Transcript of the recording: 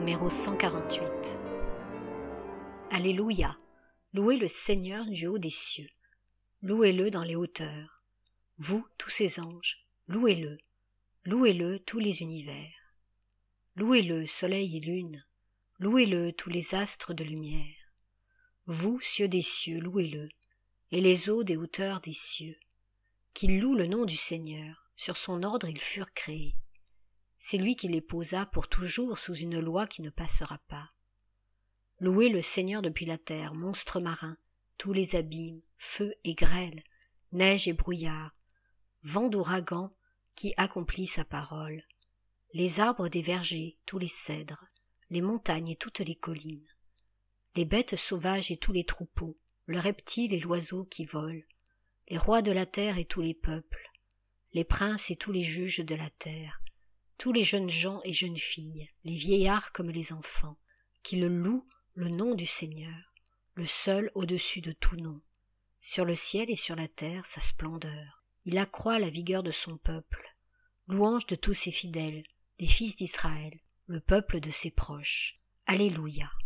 numéro 148. Alléluia! Louez le Seigneur du haut des cieux. Louez-le dans les hauteurs. Vous, tous ses anges, louez-le. Louez-le, tous les univers. Louez-le, soleil et lune. Louez-le, tous les astres de lumière. Vous, cieux des cieux, louez-le, et les eaux des hauteurs des cieux. Qu'ils louent le nom du Seigneur, sur son ordre ils furent créés. C'est lui qui les posa pour toujours sous une loi qui ne passera pas. Louez le Seigneur depuis la terre, monstres marins, tous les abîmes, feu et grêle, neige et brouillard, vent d'ouragan qui accomplit sa parole, les arbres des vergers, tous les cèdres, les montagnes et toutes les collines, les bêtes sauvages et tous les troupeaux, le reptile et l'oiseau qui volent, les rois de la terre et tous les peuples, les princes et tous les juges de la terre, tous les jeunes gens et jeunes filles, les vieillards comme les enfants, qui le louent le nom du Seigneur, le seul au-dessus de tout nom. Sur le ciel et sur la terre sa splendeur. Il accroît la vigueur de son peuple. Louange de tous ses fidèles, des fils d'Israël, le peuple de ses proches. Alléluia.